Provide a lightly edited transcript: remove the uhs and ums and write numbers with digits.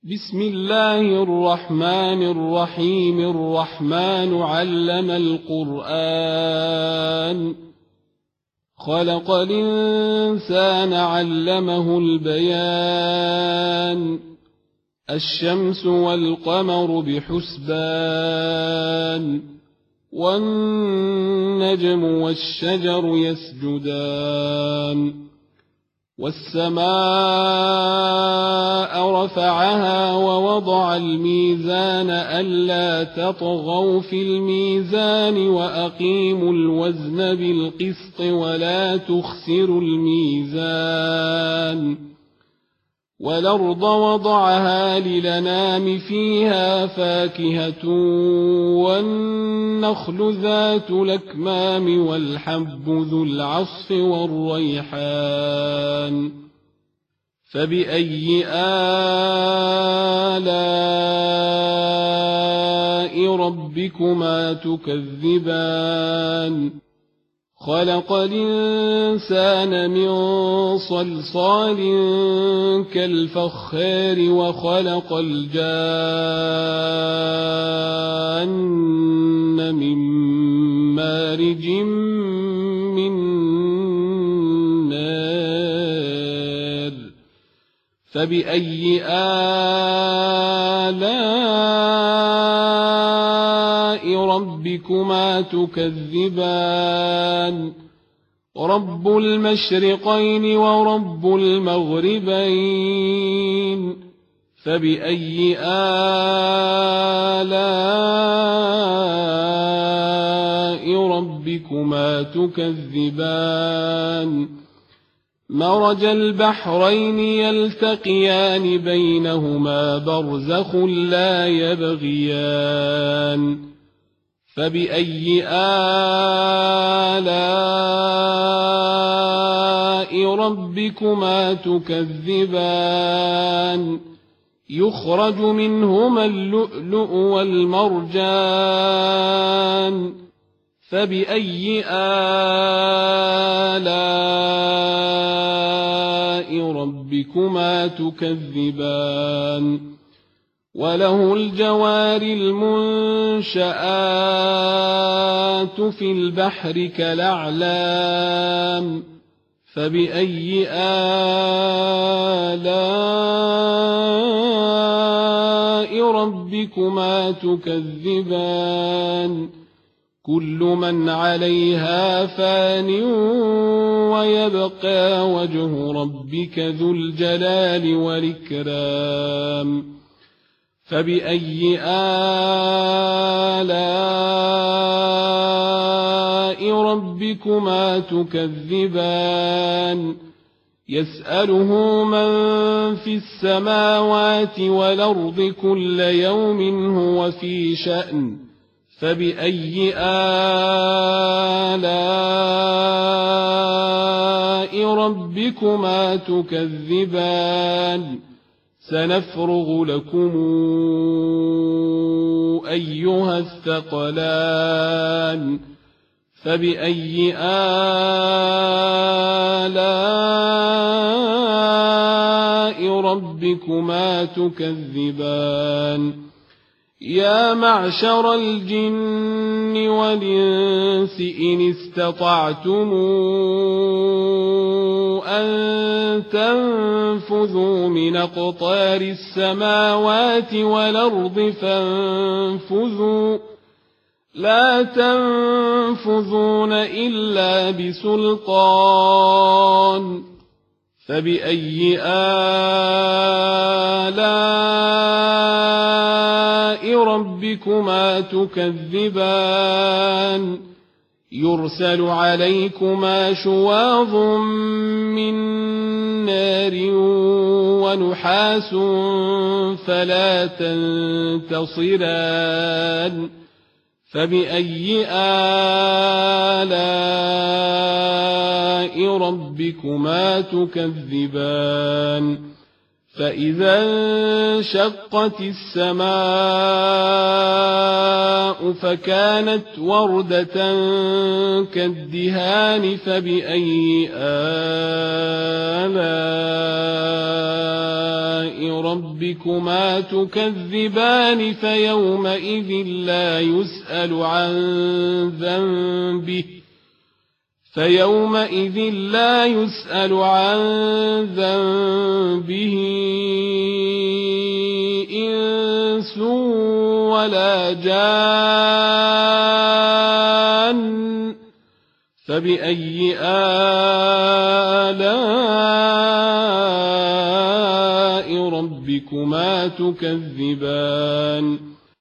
بسم الله الرحمن الرحيم. الرحمن علم القرآن، خلق الإنسان علمه البيان. الشمس والقمر بحسبان، والنجم والشجر يسجدان. والسماء رفعها ووضع الميزان ألا تطغوا في الميزان وأقيموا الوزن بالقسط ولا تخسروا الميزان. والأرض وضعها للأنام فيها فاكهة والنخل ذات الأكمام والحب ذو العصف والريحان. فبأي آلاء ربكما تكذبان؟ خلق الإنسان من صلصال كالفخار وخلق الجان من مارج من نار. فبأي آلاء ربكما تكذبان؟ رب المشرقين ورب المغربين. فبأي آلاء ربكما تكذبان؟ مرج البحرين يلتقيان بينهما برزخ لا يبغيان. فبأي آلاء ربكما تكذبان؟ يخرج منهما اللؤلؤ والمرجان. فبأي آلاء ربكما تكذبان؟ وله الجوار المنشآت في البحر كالأعلام. فبأي آلاء ربكما تكذبان؟ كل من عليها فان ويبقى وجه ربك ذو الجلال والإكرام. فبأي آلاء ربكما تكذبان؟ يسأله من في السماوات والأرض كل يوم هو في شأن. فبأي آلاء ربكما تكذبان؟ سنفرغ لكم أيها الثقلان. فبأي آلاء ربكما تكذبان؟ يا معشر الجن والإنس إن استطعتم أن تنفذوا من أقطار السماوات والأرض فانفذوا، لا تنفذون إلا بسلطان. فبأي آلاء ربكما تكذبان؟ يرسل عليكما شواظ من نار ونحاس فلا تنتصران. فبأي آلاء ربكما تكذبان؟ فإذا انشقت السماء فكانت وردة كالدهان فبأي آلاء ربكما تكذبان فيومئذ لا يسأل عن ذنبه إنس ولا جان فبأي آلاء ربكما تكذبان